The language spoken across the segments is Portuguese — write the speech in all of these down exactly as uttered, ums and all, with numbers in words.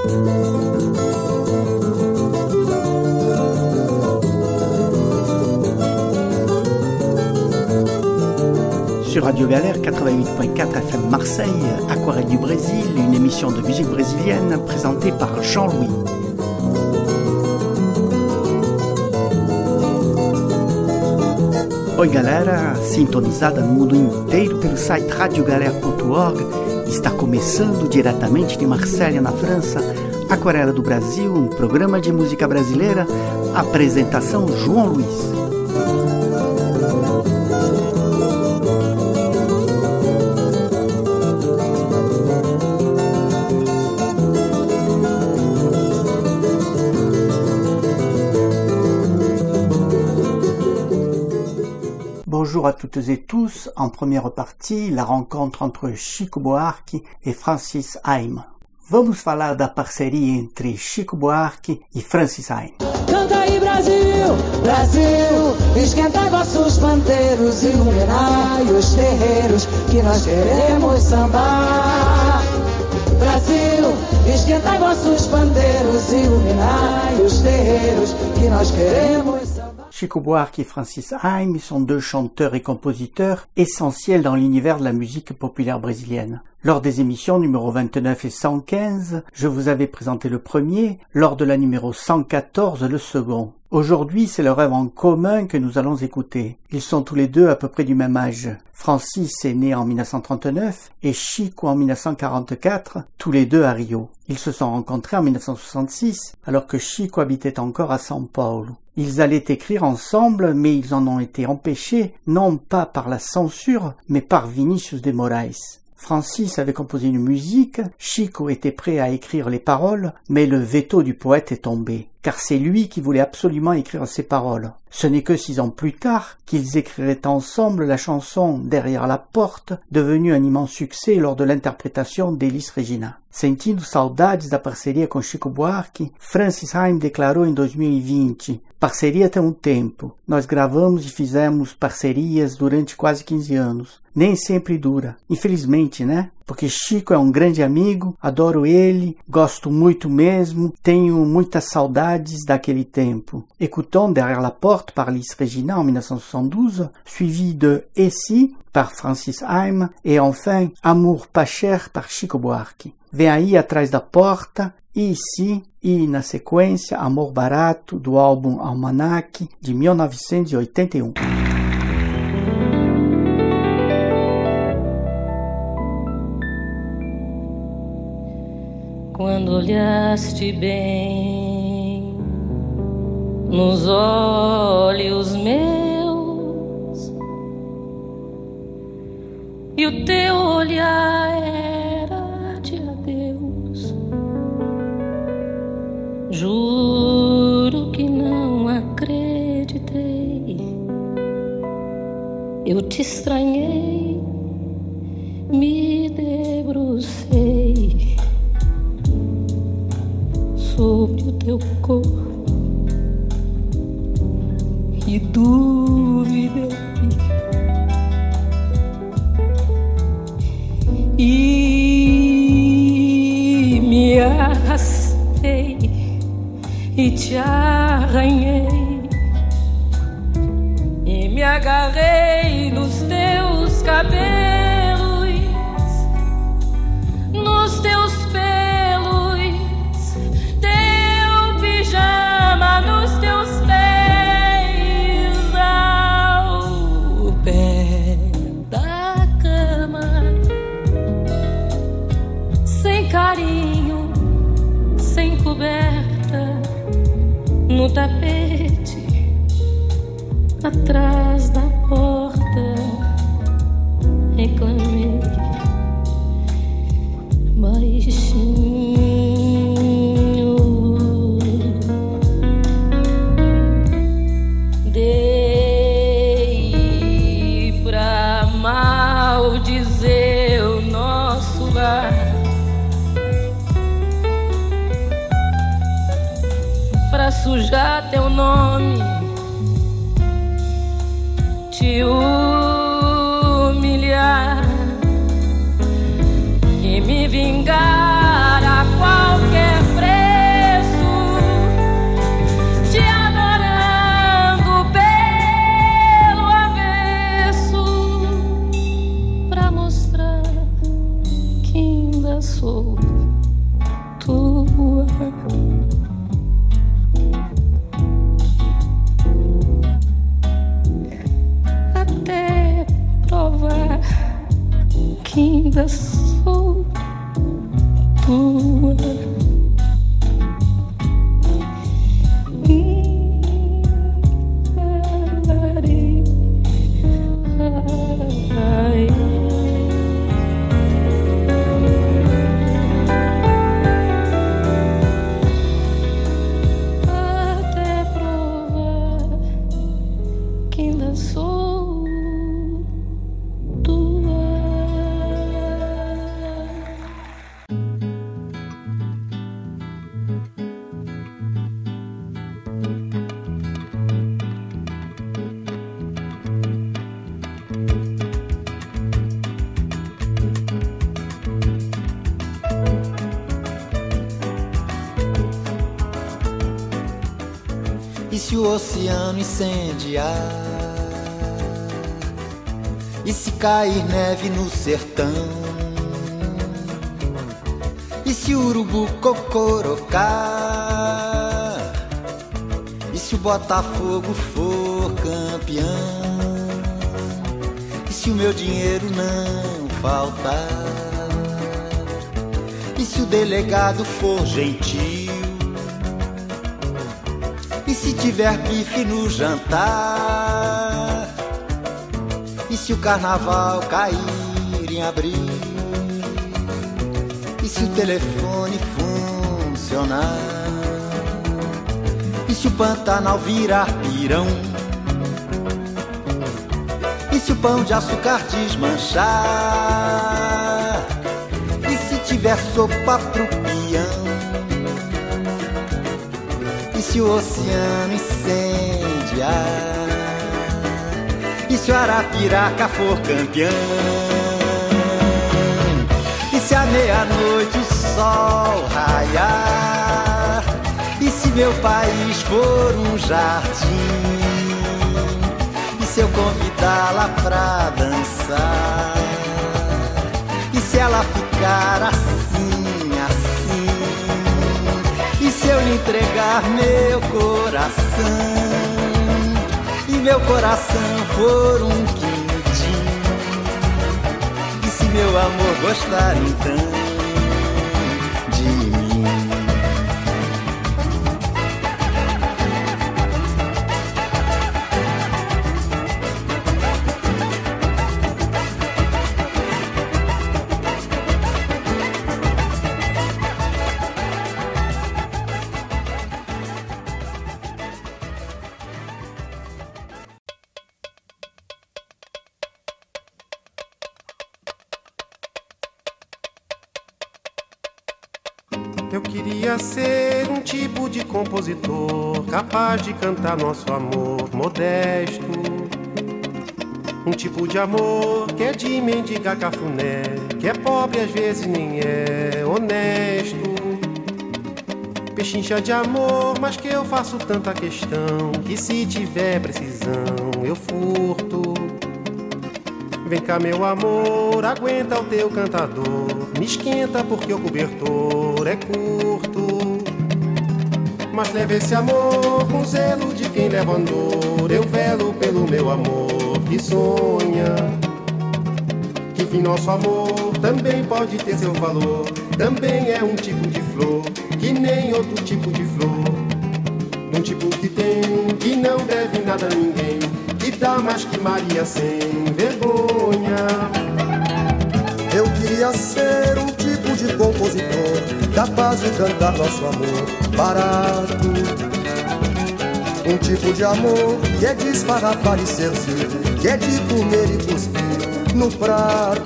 Sur Radio Galère quatre-vingt-huit point quatre F M Marseille, Aquarelle du Brésil, une émission de musique brésilienne présentée par Jean-Louis. Oi galera, sintonizada no mundo inteiro pelo site radio galera ponto org, está começando diretamente de Marselha, na França, Aquarela do Brasil, um programa de música brasileira, apresentação João Luiz. Bonjour à toutes et tous. En première partie, la rencontre entre Chico Buarque e Francis Haim. Vamos falar da parceria entre Chico Buarque e Francis Haim. Canta aí Brasil, Brasil, esquenta vossos pandeiros, iluminai os terreiros que nós queremos sambar. Brasil, esquenta vossos pandeiros, iluminai os terreiros que nós queremos sambar. Chico Buarque et Francis Haim sont deux chanteurs et compositeurs essentiels dans l'univers de la musique populaire brésilienne. Lors des émissions numéro vingt-neuf et cent quinze, je vous avais présenté le premier, lors de la numéro cent quatorze, le second. Aujourd'hui, c'est leur œuvre en commun que nous allons écouter. Ils sont tous les deux à peu près du même âge. Francis est né en mille neuf cent trente-neuf et Chico en mille neuf cent quarante-quatre, tous les deux à Rio. Ils se sont rencontrés en mille neuf cent soixante-six, alors que Chico habitait encore à São Paulo. Ils allaient écrire ensemble, mais ils en ont été empêchés, non pas par la censure, mais par Vinícius de Moraes. Francis avait composé une musique, Chico était prêt à écrire les paroles, mais le veto du poète est tombé, car c'est lui qui voulait absolument écrire ces paroles. Ce n'est que six ans plus tard qu'ils écriraient ensemble la chanson Derrière la porte, devenue un immense succès lors de l'interprétation d'Elis Regina. Sentindo saudades da parceria com Chico Buarque, Francis Haim declarou em dois mil e vinte: parceria tem um tempo. Nós gravamos e fizemos parcerias durante quase quinze anos. Nem sempre dura. Infelizmente, né? Porque Chico é um grande amigo, adoro ele, gosto muito mesmo, tenho muitas saudades daquele tempo. Écoutons Derrière la porte par Elis Regina en mille neuf cent soixante-douze, suivi de Et si par Francis Haim et enfin Amour pas cher par Chico Buarque. Vem aí Atrás da Porta, E si, e na sequência Amor Barato, do álbum Almanac de mil novecentos e oitenta e um. Quando olhaste bem nos olhos meus e o teu olhar era de adeus, juro que não acreditei. Eu te estranhei, me debrucei sobre o teu corpo e duvidei e me arrastei e te arranhei e me agarrei nos teus cabelos, nos teus nos teus pés, ao pé da cama, sem carinho, sem coberta, no tapete, atrás da porta, reclamei baixinho. Dizer o nosso lar, pra sujar teu nome, te humilhar e me vingar a qualquer preço. E se o oceano incendiar? E se cair neve no sertão? E se o urubu cocorocar? E se o Botafogo for campeão? E se o meu dinheiro não faltar? E se o delegado for gentil? E se tiver bife no jantar? E se o carnaval cair em abril? E se o telefone funcionar? E se o Pantanal virar pirão? E se o pão de açúcar desmanchar? E se tiver sopa pro peão? E se o oceano incendiar? E se o Arapiraca for campeão? E se à meia-noite o sol raiar? E se meu país for um jardim? E se eu convidá-la pra dançar? E se ela ficar assim, assim? E se eu lhe entregar meu coração? E meu coração for um quindim? E se meu amor gostar então de mim? Eu queria ser um tipo de compositor capaz de cantar nosso amor modesto. Um tipo de amor que é de mendigar cafuné, que é pobre às vezes nem é honesto. Pechincha de amor, mas que eu faço tanta questão, que se tiver precisão eu furto. Vem cá meu amor, aguenta o teu cantador, me esquenta porque o cobertor é curto. Mas leve esse amor com zelo de quem leva andor, eu velo pelo meu amor que sonha. Que enfim nosso amor também pode ter seu valor, também é um tipo de flor, que nem outro tipo de flor. Um tipo que tem, que não deve nada a ninguém, que dá mais que Maria sem vergonha. Eu queria ser um tipo de compositor capaz de cantar nosso amor barato. Um tipo de amor que é de esfarrapar e seduzir, que é de comer e cuspir no prato.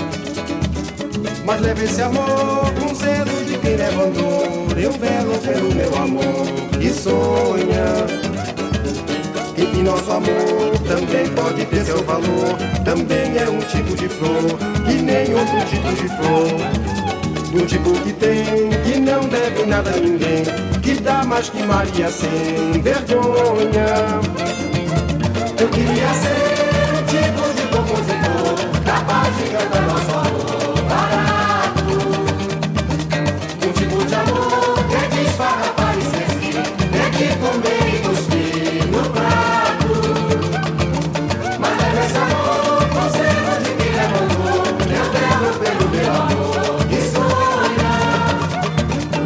Mas leve esse amor com zelo de quem leva andor, eu velo pelo meu amor que sonha. E nosso amor também pode ter seu valor, também é um tipo de flor, que nem outro tipo de flor. Um tipo que tem, que não deve nada a ninguém, que dá mais que Maria sem vergonha. Eu queria ser um tipo de compositor capaz de cantar nosso amor barato. Um tipo de amor que é de esfarrapar e esquecer, é de comer e cuspir no prato. Um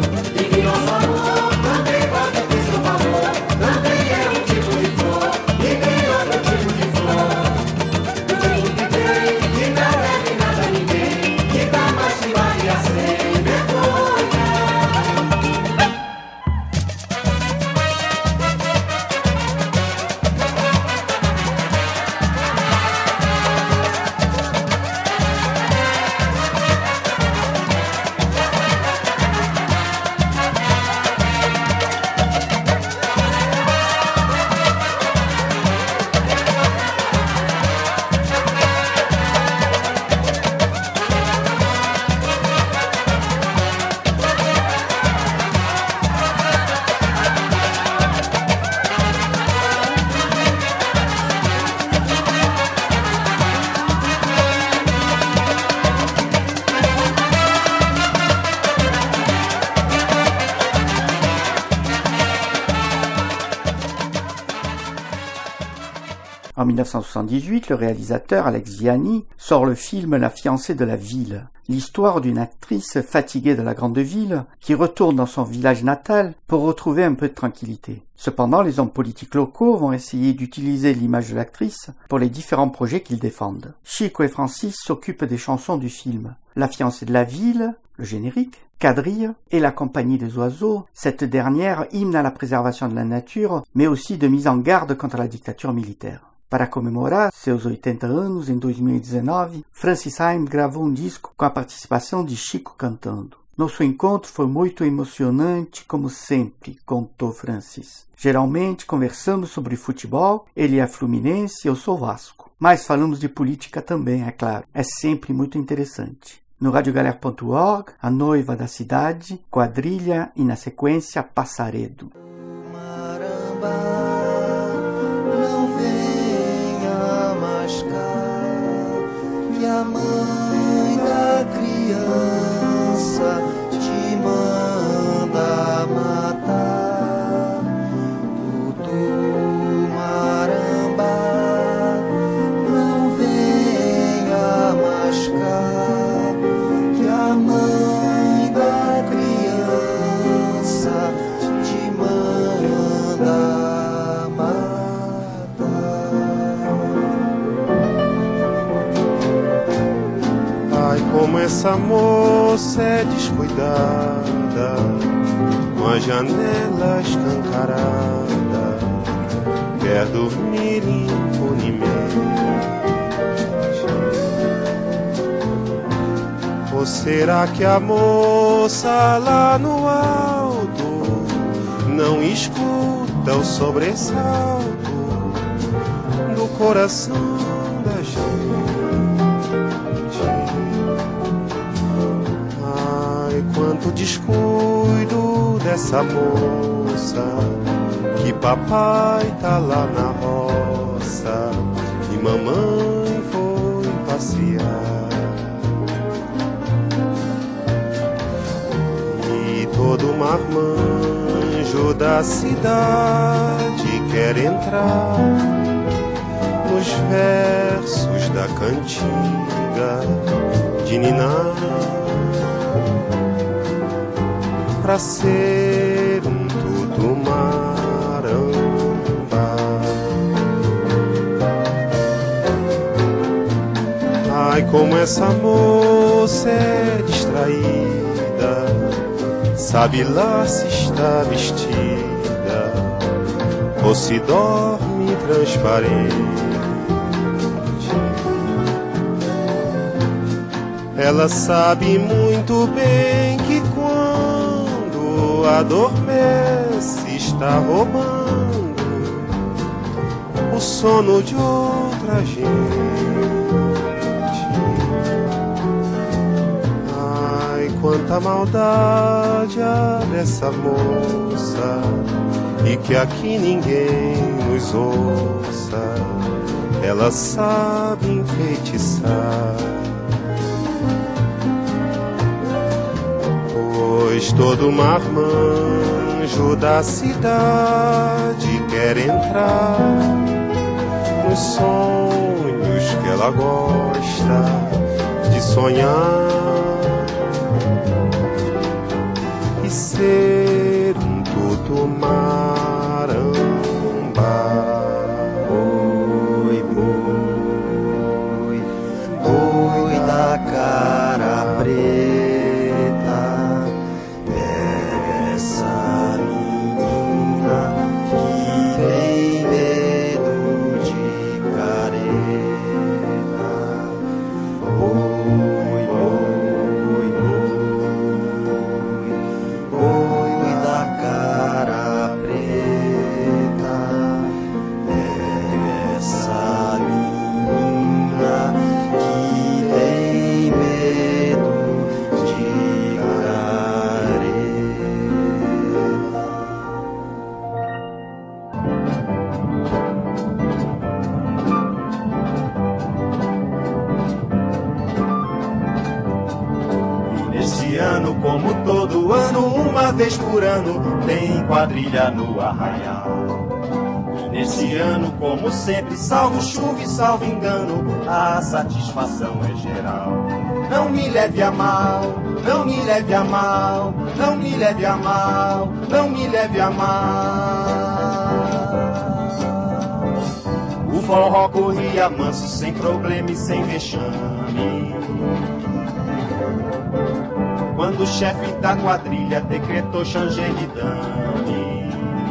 En mille neuf cent soixante-dix-huit, le réalisateur Alex Viani sort le film La fiancée de la ville, l'histoire d'une actrice fatiguée de la grande ville qui retourne dans son village natal pour retrouver un peu de tranquillité. Cependant, les hommes politiques locaux vont essayer d'utiliser l'image de l'actrice pour les différents projets qu'ils défendent. Chico et Francis s'occupent des chansons du film. La fiancée de la ville, le générique, Quadrille et la compagnie des oiseaux, cette dernière hymne à la préservation de la nature, mais aussi de mise en garde contre la dictature militaire. Para comemorar seus oitenta anos, em dois mil e dezenove, Francis Haim gravou um disco com a participação de Chico cantando. Nosso encontro foi muito emocionante, como sempre, contou Francis. Geralmente conversamos sobre futebol, ele é Fluminense, eu sou Vasco. Mas falamos de política também, é claro. É sempre muito interessante. No radiogalera ponto org, A Noiva da Cidade, Quadrilha e, na sequência, Passaredo. Que a mãe da criança te manda matar. Tutu marambá, não venha mascar. Que a mãe da criança te manda matar. Como essa moça é descuidada, com a janela escancarada, quer dormir impunemente. Ou será que a moça lá no alto não escuta o sobressalto do coração da gente? Quanto descuido dessa moça, que papai tá lá na roça e mamãe foi passear. E todo marmanjo da cidade quer entrar nos versos da cantiga de ninar, pra ser um tutumarambá. Ai, como essa moça é distraída, sabe lá se está vestida ou se dorme transparente. Ela sabe muito bem que quando adormece está roubando o sono de outra gente. Ai, quanta maldade há dessa moça, e que aqui ninguém nos ouça. Ela sabe enfeitiçar, pois todo marmanjo da cidade quer entrar nos sonhos que ela gosta de sonhar e ser um tutumarambá. Boi, boi, boi da cara preta, como todo ano, uma vez por ano, tem quadrilha no arraial. Nesse ano, como sempre, salvo chuva e salvo engano, a satisfação é geral. Não me leve a mal, não me leve a mal, não me leve a mal, não me leve a mal. O forró corria manso, sem problema e sem vexame. Quando o chefe da quadrilha decretou Xangedidame,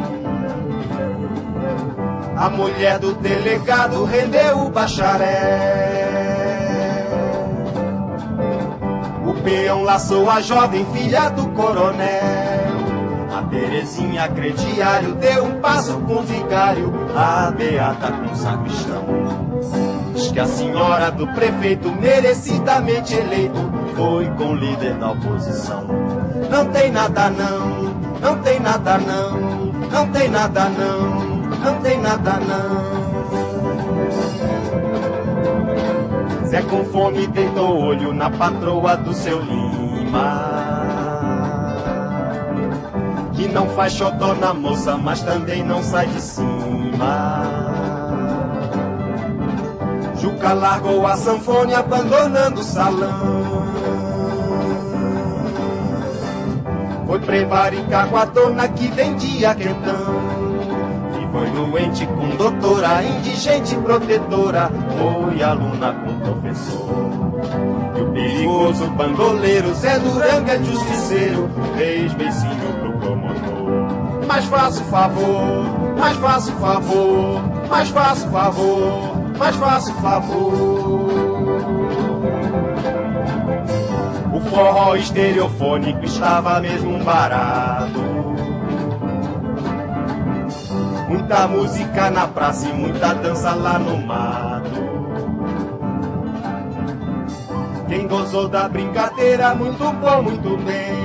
a mulher do delegado rendeu o bacharel. O peão laçou a jovem filha do coronel. A Terezinha crediário deu um passo com o vigário, a beata com o sacristão. Diz que a senhora do prefeito, merecidamente eleito, foi com o líder da oposição. Não tem nada não, não tem nada não, não tem nada não, não tem nada não. Zé com fome deitou olho na patroa do seu Lima, que não faz xodó na moça, mas também não sai de cima. Juca largou a sanfona abandonando o salão. Foi prevaricar com a dona que vendia quentão. E foi doente com doutora, indigente protetora. Foi aluna com professor. E o perigoso bandoleiro Zé Duranga é justiceiro, fez beicinho pro promotor. Mas faça o favor, mas faça o favor, mas faça o favor, mas faça o favor. O forró estereofônico estava mesmo barato. Muita música na praça e muita dança lá no mato. Quem gozou da brincadeira, muito bom, muito bem.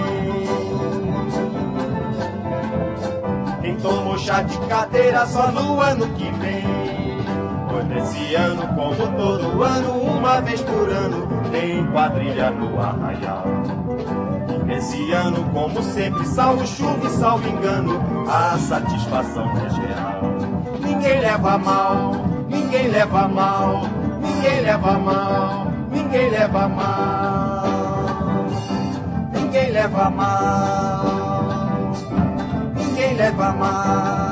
Quem tomou chá de cadeira, só no ano que vem. Pois nesse ano, como todo ano, uma vez por ano, tem quadrilha no arraial. E nesse ano, como sempre, salvo chuva e salvo engano, a satisfação é geral. Ninguém leva mal, ninguém leva mal, ninguém leva mal, ninguém leva mal, ninguém leva mal, ninguém leva mal.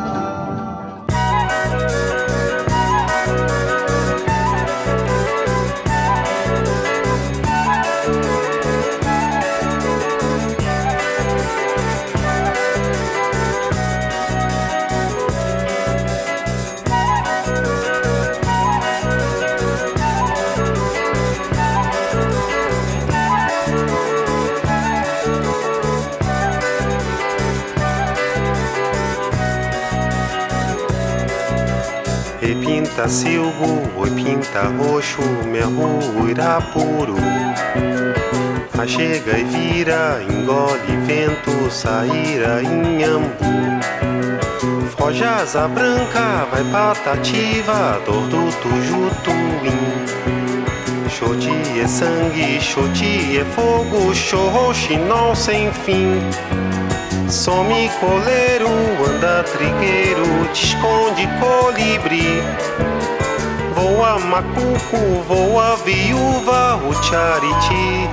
Pinta silbo, oi pinta roxo, merro irapuru. A chega e vira, engole vento, saíra inhambu. Foge asa branca, vai patativa, dor do tujutuim. Xoti é sangue, xoti é fogo, xorroxinol sem fim. Some coleiro, anda trigueiro, te esconde colibri. Voa macuco, voa viúva, o chariti.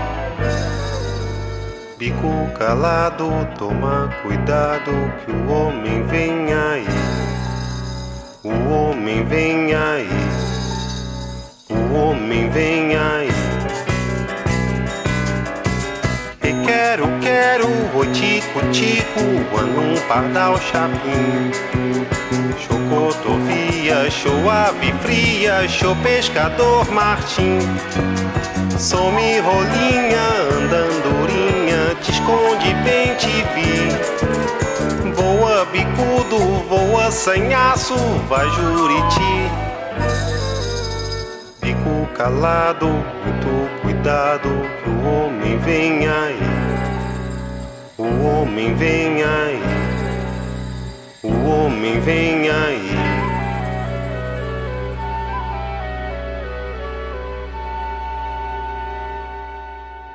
Bico calado, toma cuidado que o homem vem aí. O homem vem aí. O homem vem aí. Quero, quero, oi tico, tico, anum pardal chapim. Chocotovia, show ave fria, show pescador Martim. Some rolinha, andandurinha, te esconde bem te vi. Voa bicudo, voa sanhaço, vai juriti. Bico calado, muito cuidado que o homem vem aí. O homem vem aí, o homem vem aí.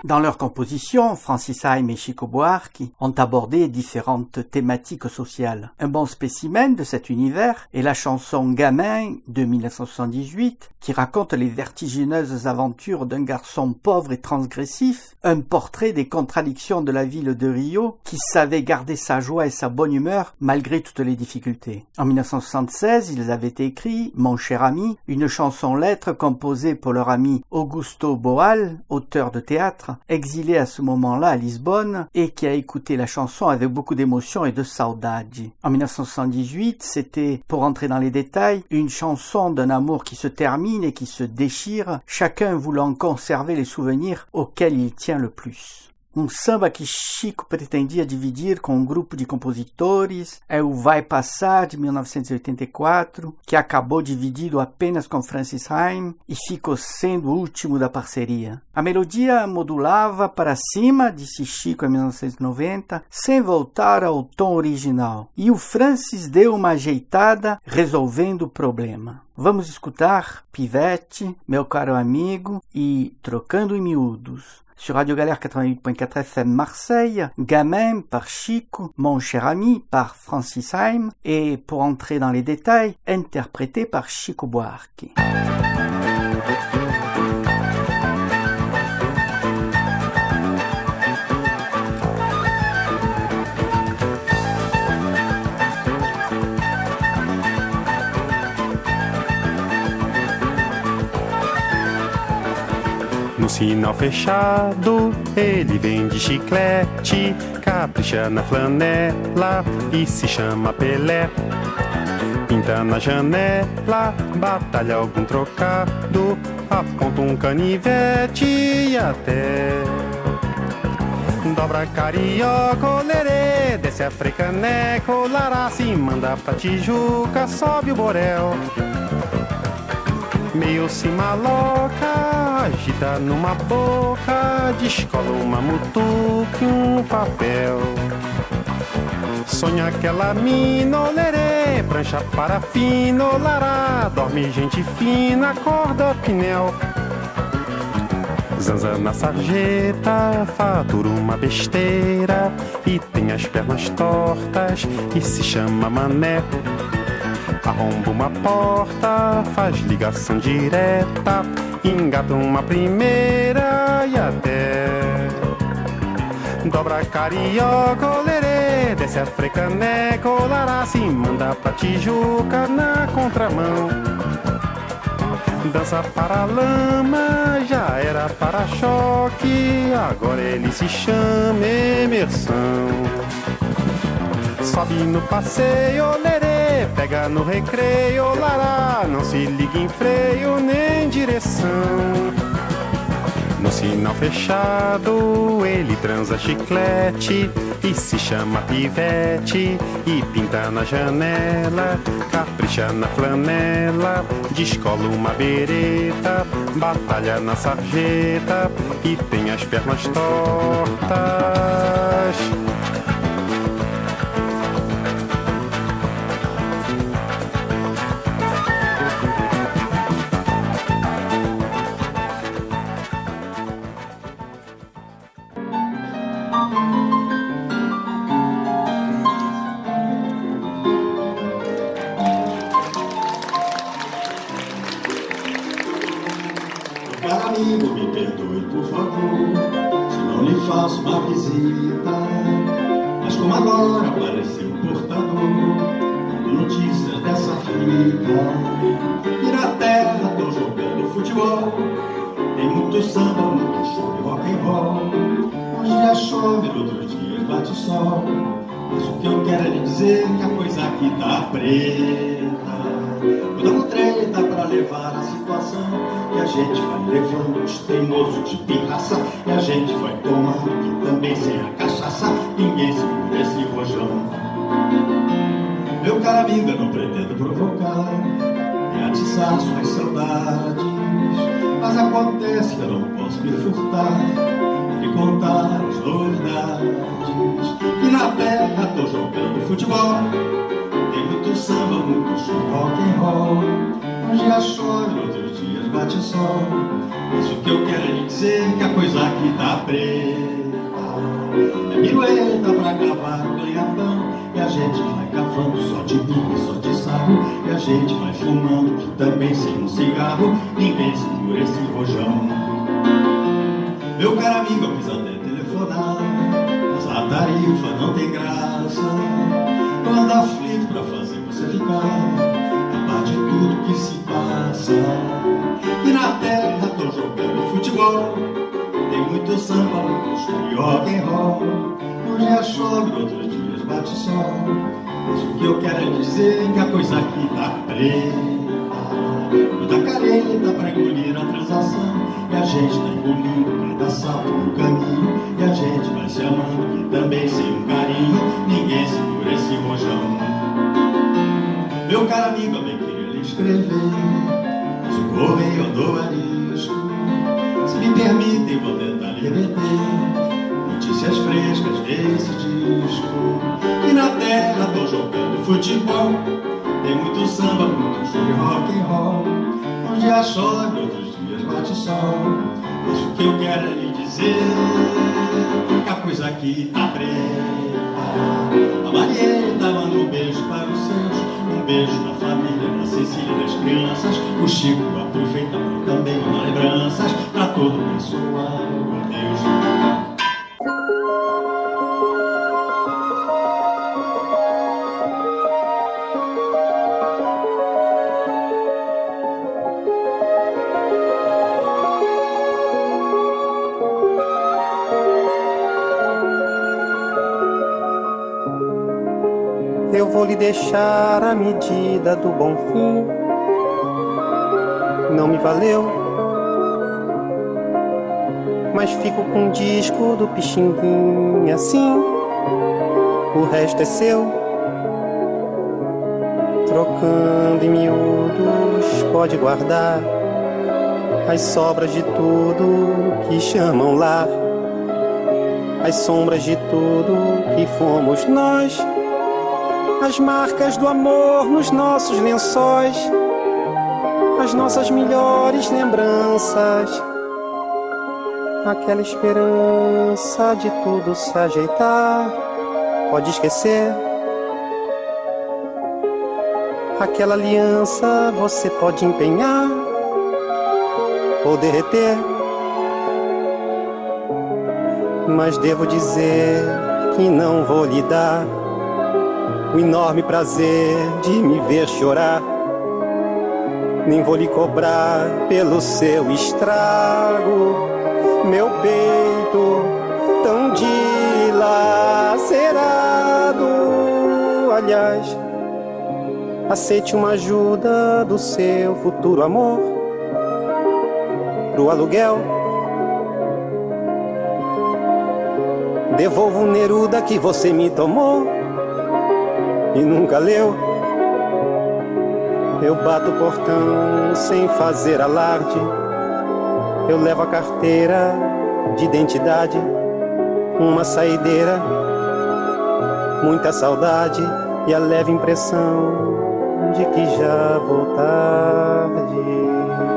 Dans leur composition, Francis Haim et Chico Buarque ont abordé différentes thématiques sociales. Un bon spécimen de cet univers est la chanson Gamin de mille neuf cent soixante-dix-huit, qui raconte les vertigineuses aventures d'un garçon pauvre et transgressif, un portrait des contradictions de la ville de Rio, qui savait garder sa joie et sa bonne humeur malgré toutes les difficultés. En mille neuf cent soixante-seize, ils avaient écrit « Mon cher ami », une chanson-lettre composée pour leur ami Augusto Boal, auteur de théâtre, exilé à ce moment-là à Lisbonne et qui a écouté la chanson avec beaucoup d'émotion et de saudade. En mille neuf cent soixante-dix-huit, c'était, pour entrer dans les détails, une chanson d'un amour qui se termine et qui se déchire, chacun voulant conserver les souvenirs auxquels il tient le plus. Um samba que Chico pretendia dividir com um grupo de compositores é o Vai Passar, de mil novecentos e oitenta e quatro, que acabou dividido apenas com Francis Haim e ficou sendo o último da parceria. A melodia modulava para cima, disse Chico em mil novecentos e noventa, sem voltar ao tom original. E o Francis deu uma ajeitada, resolvendo o problema. Vamos escutar Pivete, Meu Caro Amigo e Trocando em Miúdos. Sur Radio Galère quatre-vingt-huit point quatre F M Marseille, Gamin par Chico, Mon cher ami par Francis Haim et, pour entrer dans les détails, interprété par Chico Buarque. No sinal fechado, ele vende chiclete, capricha na flanela e se chama Pelé. Pinta na janela, batalha algum trocado, aponta um canivete e até dobra carioca, olerê, desce a frecaneca, olará, se manda pra Tijuca, sobe o borel. Meio se maloca, agita numa boca, descola uma mutuca e um papel. Sonha aquela mina, olerê, prancha parafina, olará, dorme gente fina, acorda pinel. Zanza na sarjeta, fatura uma besteira e tem as pernas tortas e se chama mané. Arromba uma porta, faz ligação direta, engata uma primeira e até dobra carioca, olerê, desce a frecaneca, olará, se manda pra Tijuca na contramão. Dança para a lama, já era para-choque, agora ele se chama Emerson. Sobe no passeio, olerê, pega no recreio, olará, não se liga em freio nem direção. No sinal fechado, ele transa chiclete e se chama Pivete e pinta na janela, capricha na flanela, descola uma bereta, batalha na sarjeta e tem as pernas tortas. Amigo, me perdoe, por favor, se não lhe faço uma visita. Mas como agora apareceu o portador, dando notícias dessa fita. E na terra tô jogando futebol, tem muito samba, muito show de rock and roll. Um dia chove, no outro dia bate sol. Mas o que eu quero é lhe dizer que a coisa aqui tá preta. Eu dou treta pra levar a situação, que a gente vai levando os teimosos de pirraça, e a gente vai tomando, que também sem a cachaça ninguém segura esse rojão. Meu caro amigo, eu não pretendo provocar e atiçar suas saudades, mas acontece que eu não posso me furtar de contar as novidades. E na terra tô jogando futebol, tem muito samba, muito show, rock and roll. Um dia chove, no outro dia bate-sol. Mas o que eu quero é lhe dizer que a coisa aqui tá preta. É mirueta pra cavar o ganhatão. E a gente vai cavando só de bico, só de sarro. E a gente vai fumando, que também sem um cigarro ninguém segura esse rojão. Meu caro amigo, eu quis até telefonar, mas a tarifa não tem graça. Eu ando aflito pra fazer você ficar a par de tudo que se passa. E na terra tô jogando futebol, tem muito samba, muito show e rock and roll. Um dia chove, outros dias bate sol. Mas o que eu quero é dizer que a coisa aqui tá preta. Muita careta pra engolir a transação. E a gente tá engolindo cada salto no caminho. E a gente vai se amando, que também sem um carinho ninguém segura esse rojão. Meu caro amigo, eu bem queria lhe escrever, mas o correio andou arisco. Se me permitem, vou tentar lhe remeter notícias frescas desse disco. E na terra tô jogando futebol, tem muito samba, muito show e rock and roll. Um dia chove, outros dias bate sol. Mas o que eu quero é lhe dizer que a coisa aqui tá preta. A Marieta manda um beijo para os seus, um beijo na família, na Cecília e nas crianças. O Chico aproveita para também mandar lembranças pra todo o pessoal. Adeus. Eu vou lhe deixar a medida do bom fim. Não me valeu, mas fico com um disco do Pixinguinha assim. O resto é seu. Trocando em miúdos, pode guardar as sobras de tudo que chamam lar, as sombras de tudo que fomos nós, as marcas do amor nos nossos lençóis, as nossas melhores lembranças, aquela esperança de tudo se ajeitar. Pode esquecer, aquela aliança você pode empenhar ou derreter, mas devo dizer que não vou lhe dar o enorme prazer de me ver chorar, nem vou lhe cobrar pelo seu estrago, meu peito tão dilacerado. Aliás, aceite uma ajuda do seu futuro amor pro aluguel. Devolvo o Neruda que você me tomou e nunca leu. Eu bato o portão sem fazer alarde. Eu levo a carteira de identidade, uma saideira, muita saudade e a leve impressão de que já vou tarde.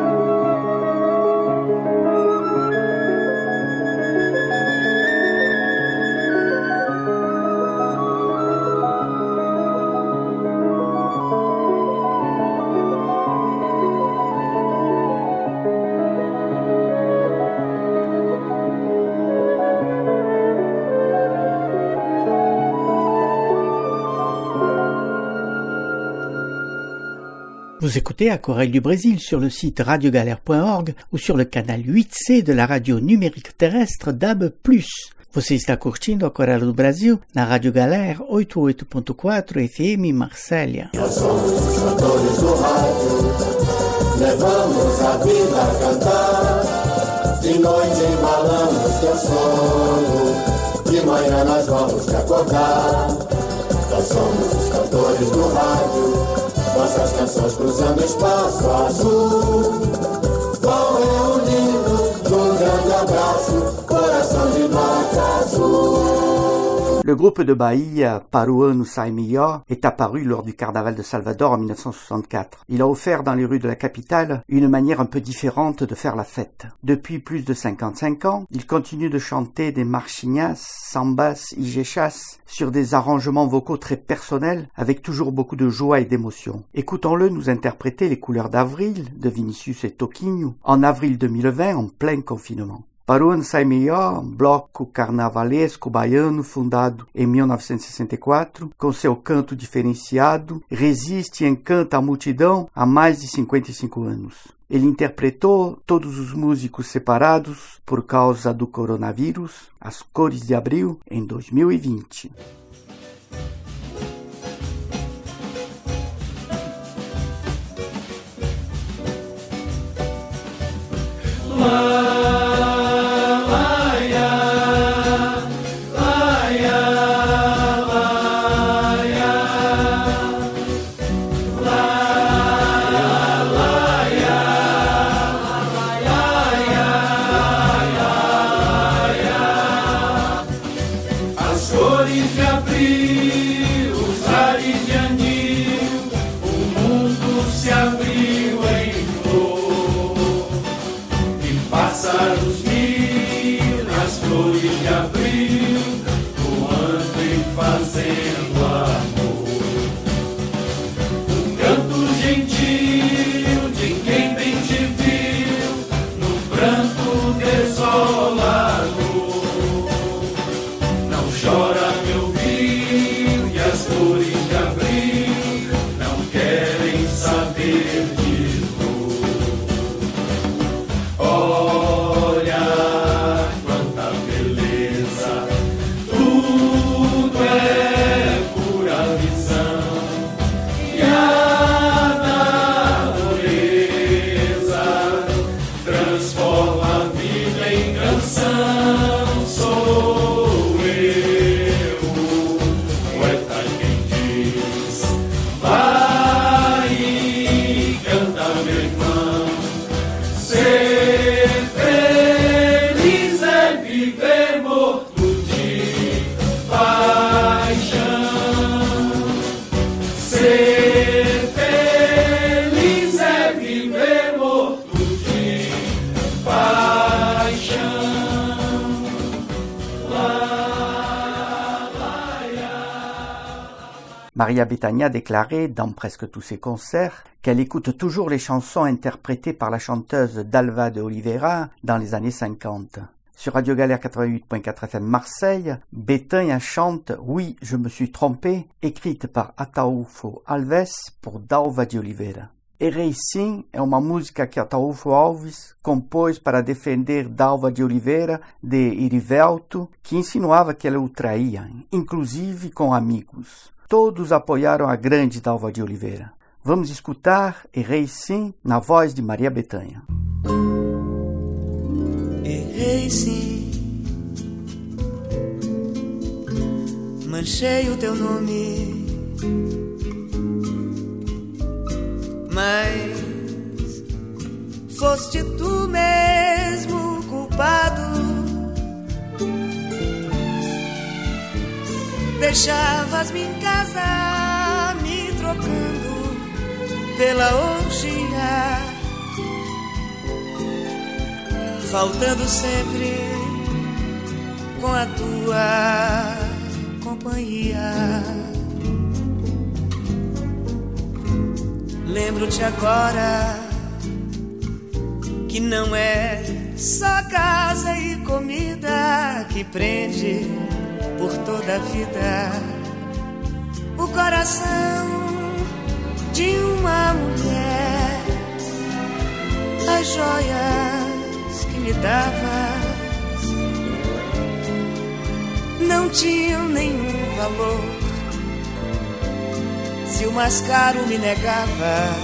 Vous écoutez Aquarelle du Brésil sur le site radio galère point org ou sur le canal huit C de la radio numérique terrestre D A B plus. Você está curtindo Aquarelle do Brasil na Rádio Galera oitenta e oito ponto quatro F M Marsella. Nós somos os cantores do rádio, levamos a vida a cantar. De noite embalamos teu sono, de manhã nós vamos te acordar. Nós somos os cantores do rádio, nossas canções cruzando espaço azul, vão reunindo num grande abraço, coração de nota azul. Le Le groupe de Bahia, Paruano Sai Melhor, est apparu lors du carnaval de Salvador en mille neuf cent soixante-quatre. Il a offert dans les rues de la capitale une manière un peu différente de faire la fête. Depuis plus de cinquante-cinq ans, il continue de chanter des marchinhas, sambas, ijexas, sur des arrangements vocaux très personnels, avec toujours beaucoup de joie et d'émotion. Écoutons-le nous interpréter Les couleurs d'avril de Vinicius et Toquinho en avril deux mille vingt en plein confinement. Paruano Sai Melhor, bloco carnavalesco baiano fundado em mil novecentos e sessenta e quatro, com seu canto diferenciado, resiste e encanta a multidão há mais de cinquenta e cinco anos. Ele interpretou todos os músicos separados por causa do coronavírus, As Cores de Abril, em dois mil e vinte. Maria Bethânia a déclaré dans presque tous ses concerts qu'elle écoute toujours les chansons interprétées par la chanteuse Dalva de Oliveira dans les années cinquante. Sur Radio Galère quatre-vingt-huit virgule quatre F M Marseille, Bethânia chante « Oui, je me suis trompé », écrite par Ataúfo Alves pour Dalva de Oliveira. Errei Sim é uma música que Ataúfo Alves compôs para defender Dalva de Oliveira de Irivelto, que insinuava que ela o traía, inclusive com amigos. Todos apoiaram a grande Dalva de Oliveira. Vamos escutar Errei Sim na voz de Maria Bethânia. Errei sim, manchei o teu nome, mas foste tu mesmo culpado. Deixavas-me em casa, me trocando pela orgia, faltando sempre com a tua companhia. Lembro-te agora que não é só casa e comida que prende por toda a vida o coração de uma mulher. As joias que me davas não tinham nenhum valor se o mais caro me negavas,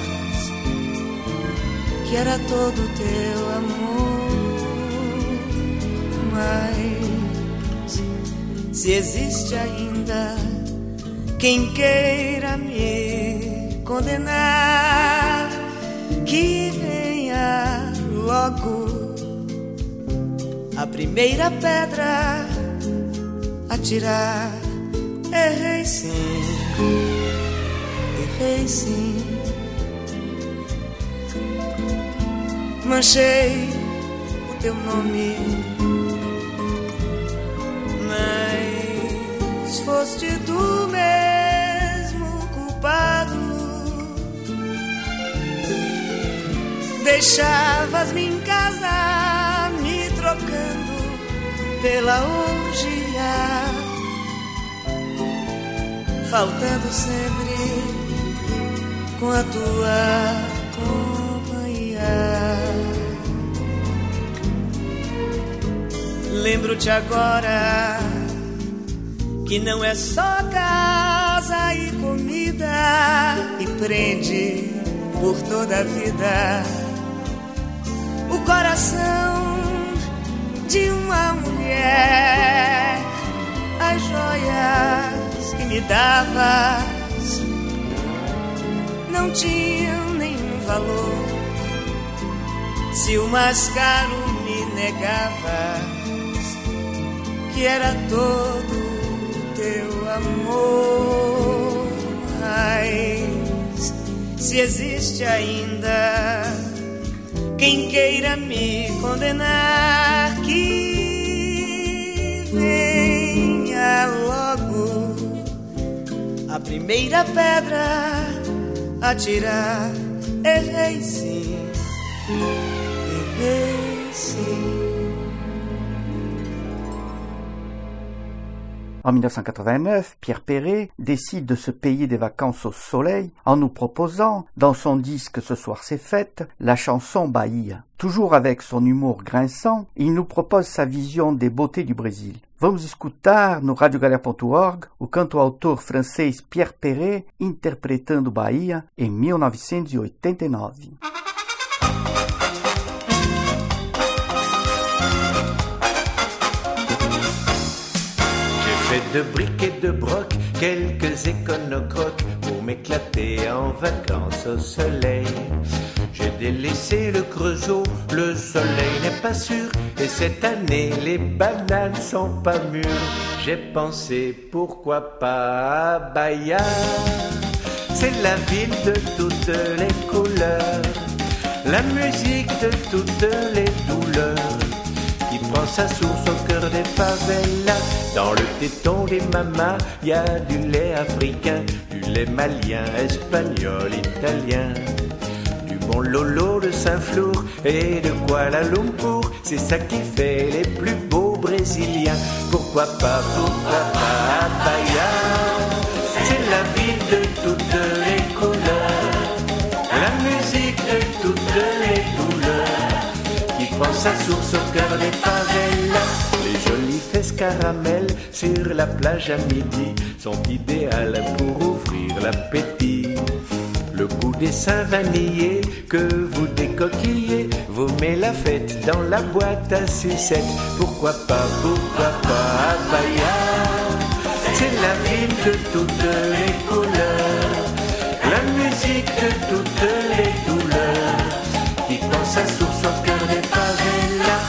que era todo teu amor. Mas se existe ainda quem queira me condenar, que venha logo a primeira pedra atirar Errei sim, errei sim. Manchei o teu nome, mas foste tu mesmo culpado. Deixavas-me em casa, me trocando pela orgia, faltando sempre com a tua companhia. Lembro-te agora que não é só casa e comida e prende por toda a vida o coração de uma mulher. As joias que me davas não tinham nenhum valor se o mais caro me negavas, que era todo teu amor. Mas se existe ainda quem queira me condenar, que venha logo a primeira pedra atirar. Errei sim, errei sim. En mille neuf cent quatre-vingt-neuf, Pierre Perret décide de se payer des vacances au soleil en nous proposant, dans son disque Ce soir c'est fête, la chanson Bahia. Toujours avec son humour grinçant, il nous propose sa vision des beautés du Brésil. Vamos escutar no radio galera ponto org o cantautor francês Pierre Perret interpretando Bahia em mille neuf cent quatre-vingt-dix-neuf. Fait de briques et de broc, quelques éconocroques pour m'éclater en vacances au soleil. J'ai délaissé le Creusot, le soleil n'est pas sûr, et cette année les bananes sont pas mûres. J'ai pensé pourquoi pas à Bahia, c'est la ville de toutes les couleurs, la musique de toutes les douleurs, qui prend sa source au cœur des favelas. Dans le téton des mamas, y a du lait africain, du lait malien, espagnol, italien, du bon lolo de Saint-Flour et de Kuala Lumpur. C'est ça qui fait les plus beaux Brésiliens. Pourquoi pas, pourquoi pas à Bahia, c'est la ville de toutes les couleurs, la musique de toutes les douleurs, qui prend sa source au cœur des favelas. Les jolies fesses caramel sur la plage à midi sont idéales pour ouvrir l'appétit. Le goût des seins vanillés que vous décoquillez vous met la fête dans la boîte à sucettes. Pourquoi pas, pourquoi pas à Bahia, c'est la ville de toutes les couleurs, la musique de toutes les douleurs, qui prend sa source au cœur des favelas.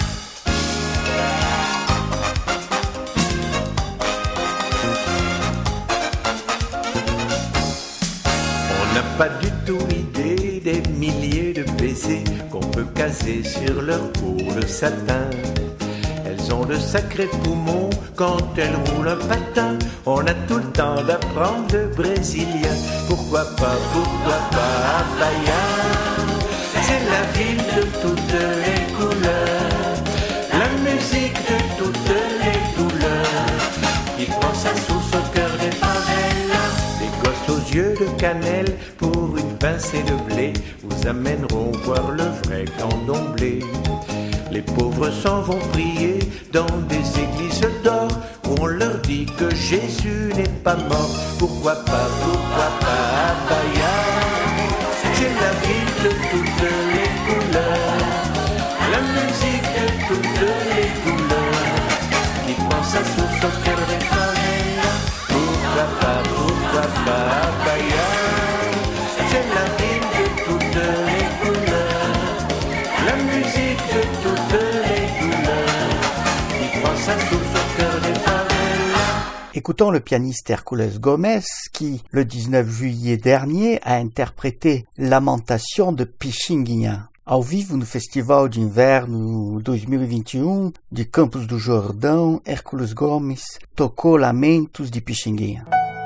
On n'a pas du tout idée des milliers de baisers qu'on peut caser sur leur peau de satin. Elles ont de sacrés poumons quand elles roulent un patin. On a tout le temps d'apprendre le brésilien. Pourquoi pas, pourquoi pas à Bahia, c'est la ville de toutes les couleurs, la musique de toutes les douleurs, qui prend sa source au cœur des favelas. Les gosses aux yeux de cannelle pour une pincée de blé vous amèneront voir le vrai candomblé. Les pauvres s'en vont prier dans des églises d'or où on leur dit que Jésus n'est pas mort. Pourquoi pas, pourquoi pas à Bahia, c'est la ville de toutes les couleurs, la musique de toutes les douleurs, qui prend sa source au cœur des favelas. Pourquoi pas, pourquoi pas à Bahia, c'est la ville de toutes les couleurs, la musique de toutes les douleurs, qui prend sa source au cœur des favelas. écoutons le pianiste Hércules Gomes qui, le dix-neuf juillet dernier, a interprété Lamentation de Pixinguinha. Ao vivo no Festival de Inverno dois mil e vinte e um de Campos do Jordão, Hércules Gomes tocou Lamentos de Pixinguinha.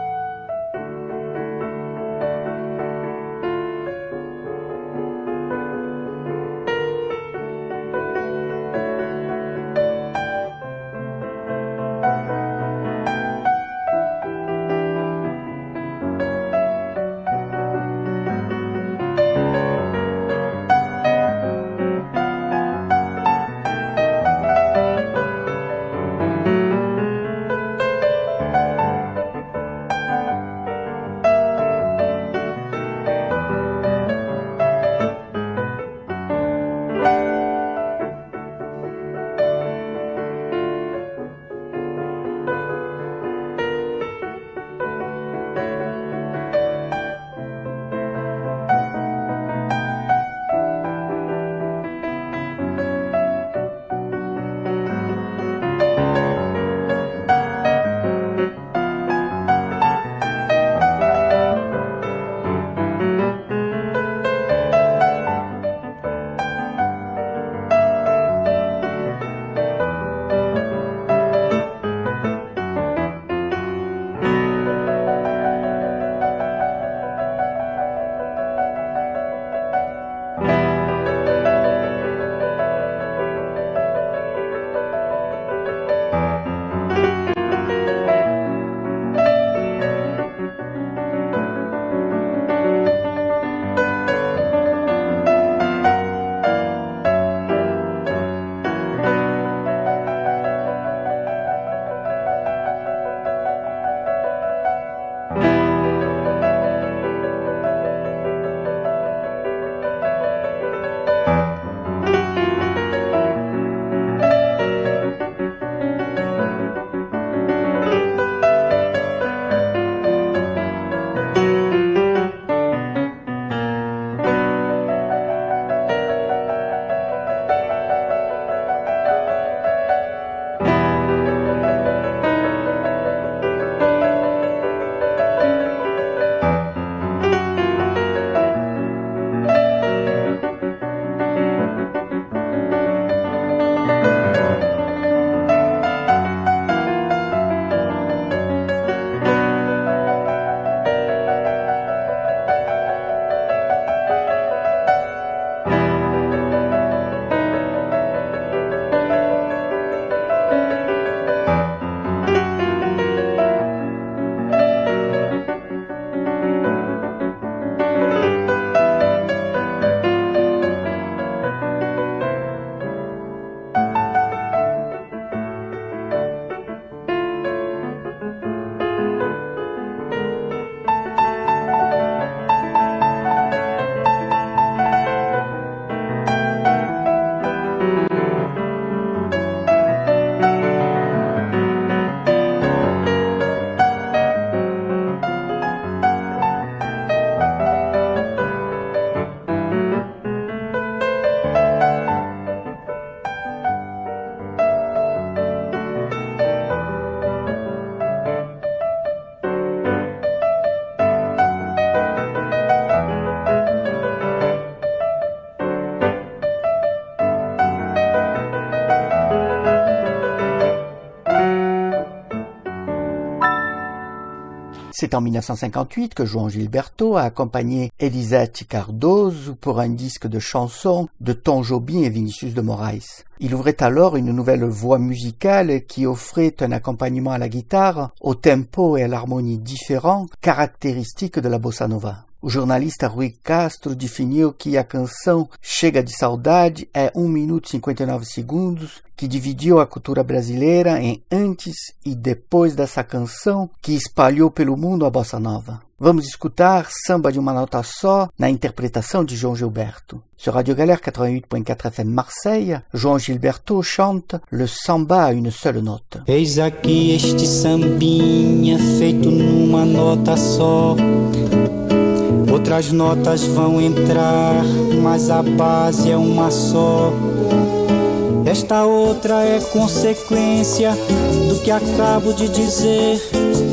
C'est en mille neuf cent cinquante-huit que João Gilberto a accompagné Elisete Cardoso pour un disque de chansons de Tom Jobim et Vinicius de Moraes. Il ouvrait alors une nouvelle voie musicale qui offrait un accompagnement à la guitare au tempo et à l'harmonie différents, caractéristiques de la bossa nova. O jornalista Rui Castro definiu que a canção Chega de Saudade é um minuto e cinquenta e nove segundos, que dividiu a cultura brasileira em antes e depois dessa canção que espalhou pelo mundo a bossa nova. Vamos escutar Samba de uma nota só na interpretação de João Gilberto. Sur Radio Galère quatre-vingt-huit point quatre F M Marseille, João Gilberto chante Le samba à une seule note. Eis aqui este sambinha feito numa nota só. Outras notas vão entrar, mas a base é uma só. Esta outra é consequência do que acabo de dizer.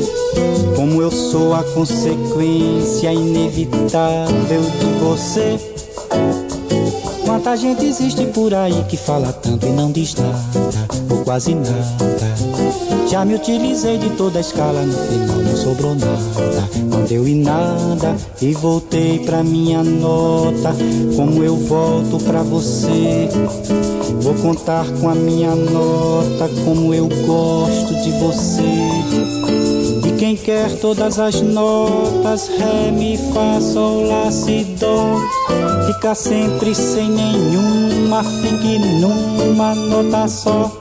como eu sou a consequência inevitável de você. Quanta gente existe por aí que fala tanto e não diz nada, ou quase nada. Já me utilizei de toda a escala, no final não sobrou nada. Não deu em nada e voltei pra minha nota. Como eu volto pra você, vou contar com a minha nota. Como eu gosto de você. E quem quer todas as notas, ré, mi, fá, sol, lá, si, dó, fica sempre sem nenhuma, fique numa nota só.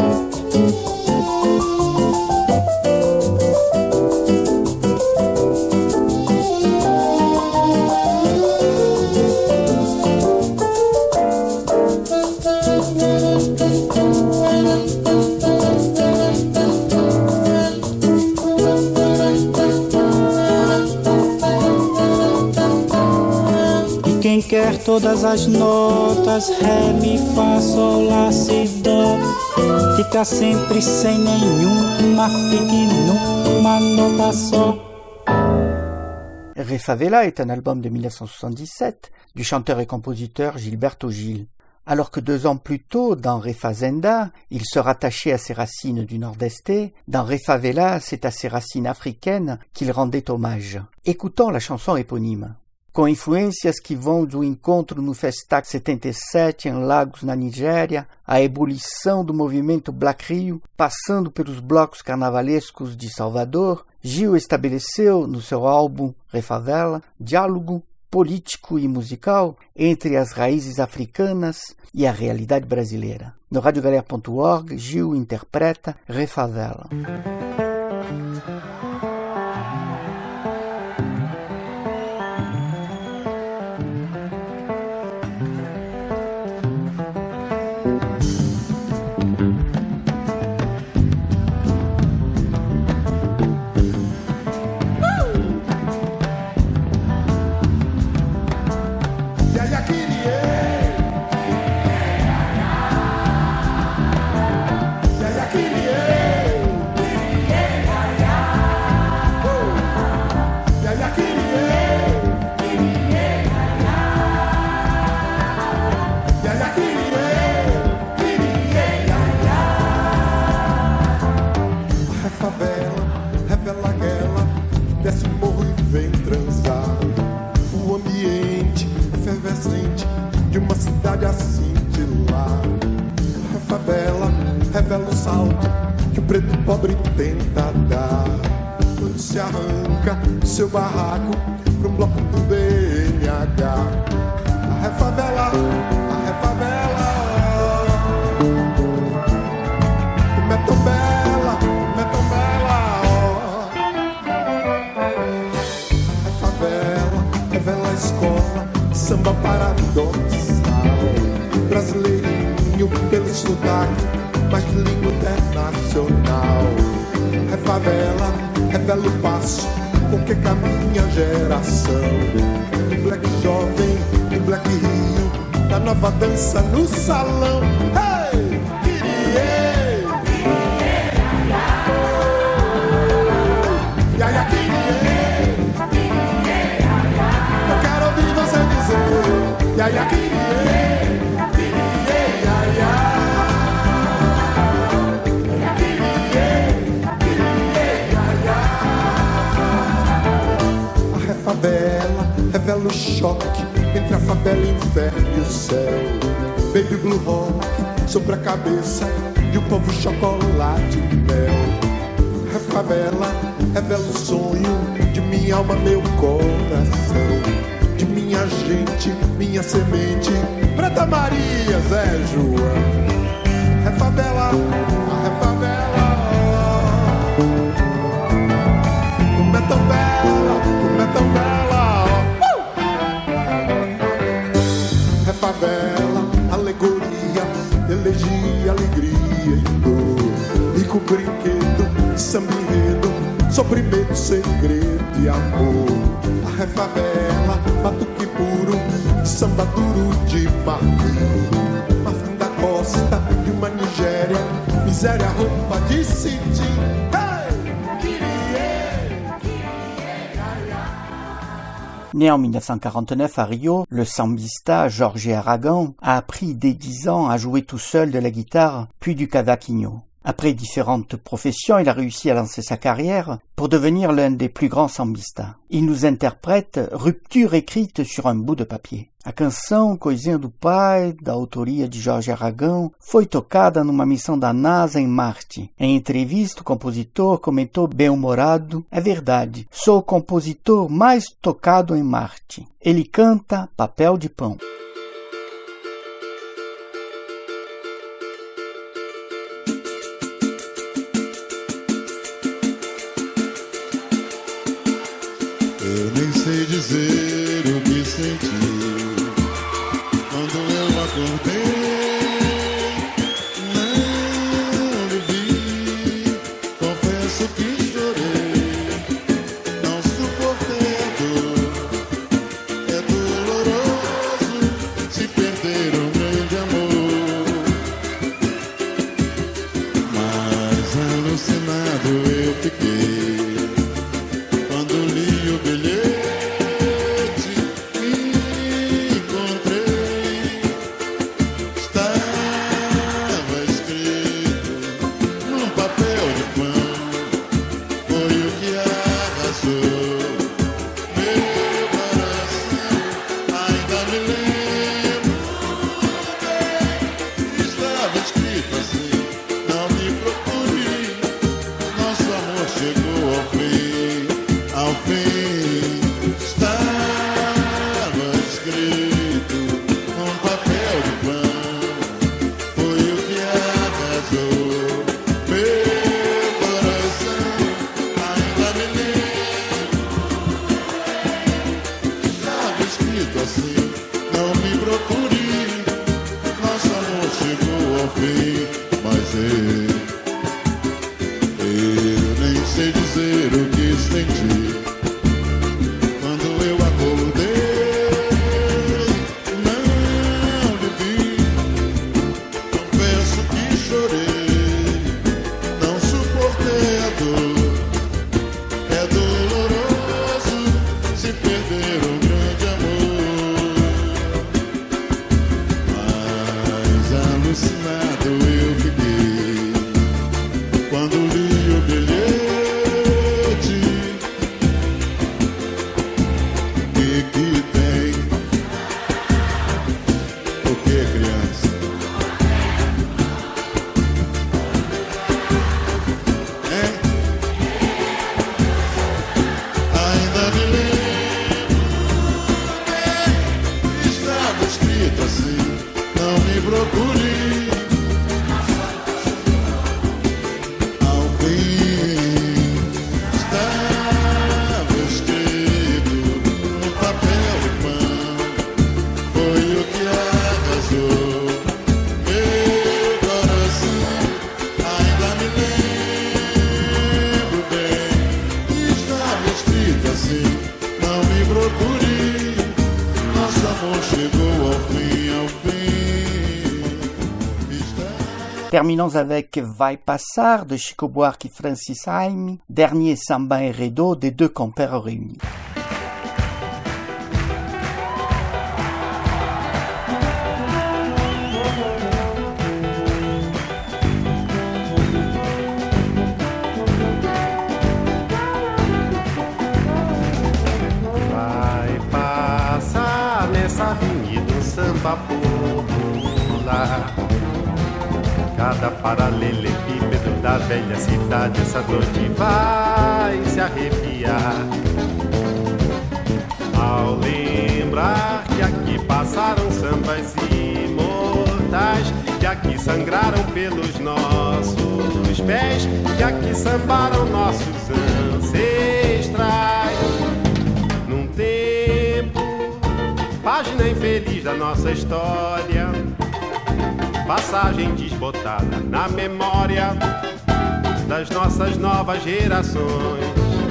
Quem quer todas as notas, ré, mi, fá, sol, lá, si, dó, fica sempre sem nenhuma, fique numa nota só. Refavela est un album de dix-neuf cent soixante-dix-sept du chanteur et compositeur Gilberto Gil. Alors que deux ans plus tôt, dans Refazenda, il se rattachait à ses racines du Nord-Est, dans Refavela, c'est à ses racines africaines qu'il rendait hommage. Écoutons la chanson éponyme. Com influências que vão do encontro no Festac setenta e sete em Lagos, na Nigéria, a ebulição do movimento Black Rio, passando pelos blocos carnavalescos de Salvador, Gil estabeleceu, no seu álbum Refavela, diálogo político e musical entre as raízes africanas e a realidade brasileira. No radiogalera ponto org, Gil interpreta Refavela. Revela o salto que o preto pobre tenta dar quando se arranca do seu barraco pra um bloco do B N H. A refavela, a refavela, como é tão bela, como é tão bela. A refavela revela a escola, samba paradoxal, brasileirinho pelo sotaque, mas de língua internacional. É favela, revela o passo com que caminha a geração. Do black jovem, do black Rio, da nova dança no salão. Hey! Kirie! Yaya Kirie! Eu quero ouvir você dizer Yaya Kirie! Kirie, Yaya! Favela, revela o choque entre a favela, inferno e o céu. Baby blue rock sobre a cabeça de um povo chocolate e mel. A favela revela o sonho de minha alma, meu coração, de minha gente, minha semente, Preta Maria, Zé João. A favela, a favela, como é tão bela, como é tão bela. Uh! É favela, alegoria, elegia, alegria e dor. Rico brinquedo, samba enredo, sobre medo, segredo e amor. A favela, batuque puro, samba duro de marfim. Marfim da costa de uma Nigéria, miséria, roupa de cetim. Hey! Kirie! Né en mille neuf cent quarante-neuf à Rio, le sambista Jorge Aragão a appris dès dix ans à jouer tout seul de la guitare puis du cavaquinho. Après différentes professions, il a réussi à lancer sa carrière pour devenir l'un des plus grands sambistas. Il nous interprète Rupture écrite sur un bout de papier. A canção Coisinha do Pai, da autoria de Jorge Aragão, foi tocada numa missão da NASA em Marte. Em entrevista, o compositor comentou bem-humorado: "É verdade, sou o compositor mais tocado em Marte." Ele canta Papel de Pão. Eu nem sei dizer o que senti quando eu acordei, não lhe vi, confesso que chorei, não suportei a dor, é doloroso se perder um grande amor, mas alucinado eu fiquei. Terminons avec Vai Passar de Chico Buarque et Francis Haime, dernier samba enredo des deux compères réunis. Vai passar nessa avenida um samba popular, cada paralelepípedo da velha cidade essa noite vai se arrepiar, ao lembrar que aqui passaram sambas imortais, que aqui sangraram pelos nossos pés, que aqui sambaram nossos ancestrais. Num tempo, página infeliz da nossa história, passagem desbotada na memória das nossas novas gerações.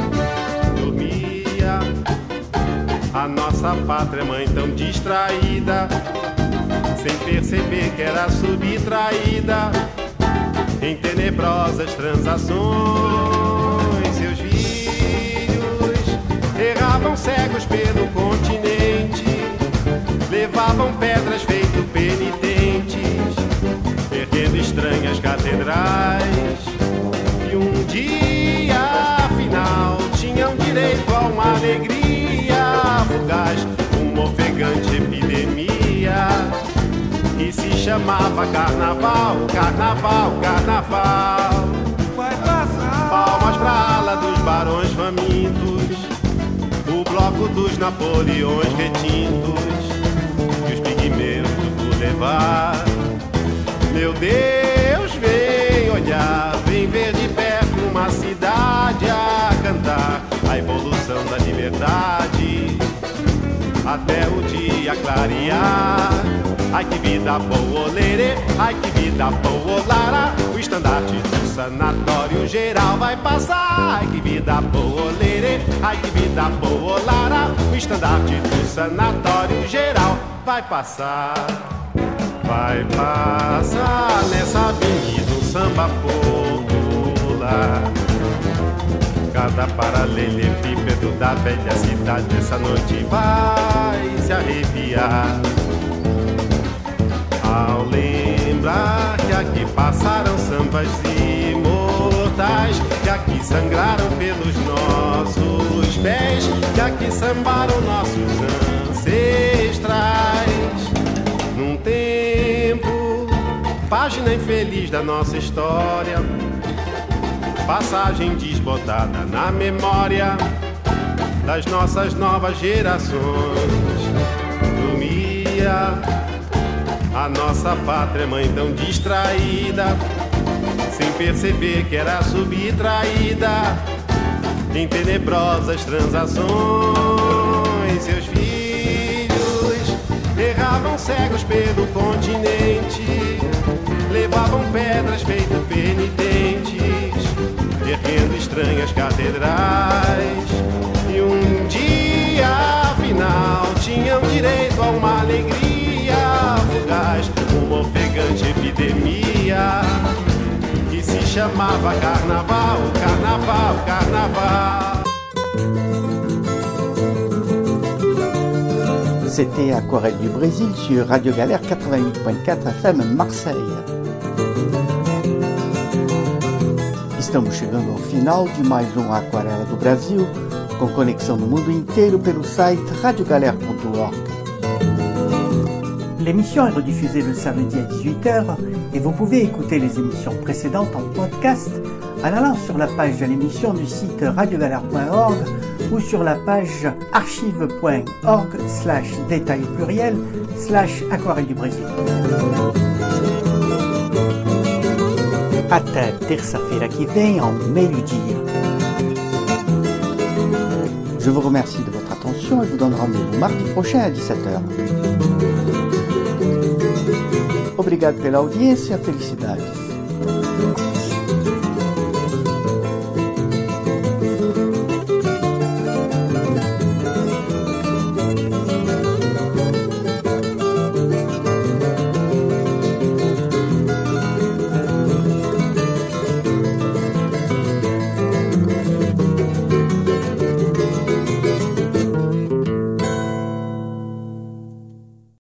Dormia a nossa pátria mãe tão distraída, sem perceber que era subtraída em tenebrosas transações. Seus filhos erraram erravam cegos pelo continente, levavam pedras feito penitentes, erguendo estranhas catedrais. E um dia, afinal, tinham direito a uma alegria fugaz, uma ofegante epidemia que se chamava carnaval, carnaval, carnaval. Vai passar. Palmas pra ala dos barões famintos, o bloco dos Napoleões retintos e os pigmeus do Boulevard. Meu Deus, vem olhar, vem ver de perto uma cidade a cantar a evolução da liberdade até o dia clarear. Ai que vida boa, lerê, ai que vida boa, lara. O estandarte do sanatório geral vai passar. Ai que vida boa, lerê, ai que vida boa, lara. O estandarte do sanatório geral vai passar. Vai passar nessa avenida um samba popular. Cada paralelepípedo da velha cidade essa noite vai se arrepiar ao lembrar que aqui passaram sambas imortais, que aqui sangraram pelos nossos pés, que aqui sambaram nossos ancestrais. Num tempo, página infeliz da nossa história, passagem desbotada na memória das nossas novas gerações. Dormia a nossa pátria mãe tão distraída, sem perceber que era subtraída em tenebrosas transações. Seus filhos erravam cegos pelo continente, levavam pedras feito penitentes, erguendo estranhas catedrais. E um dia, afinal, tinham direito a uma alegria fugaz, uma ofegante epidemia que se chamava carnaval, carnaval, carnaval. C'était Aquarelle du Brésil sur Radio Galère quatre-vingt-huit point quatre F M Marseille. Estamos chegando ao final de mais um Aquarela do Brasil, com conexão no mundo inteiro pelo site radio galère ponto org. L'émission est rediffusée le samedi à dix-huit heures et vous pouvez écouter les émissions précédentes en podcast en allant sur la page de l'émission du site radio galère point org ou sur la page archive point org slash détail pluriel slash aquarelle du Brésil. Até terça-feira que vem, ao meio-dia. Je vous remercie de votre attention et vous donne rendez-vous mardi prochain à dix-sept heures. Obrigado pela audiência, felicidades.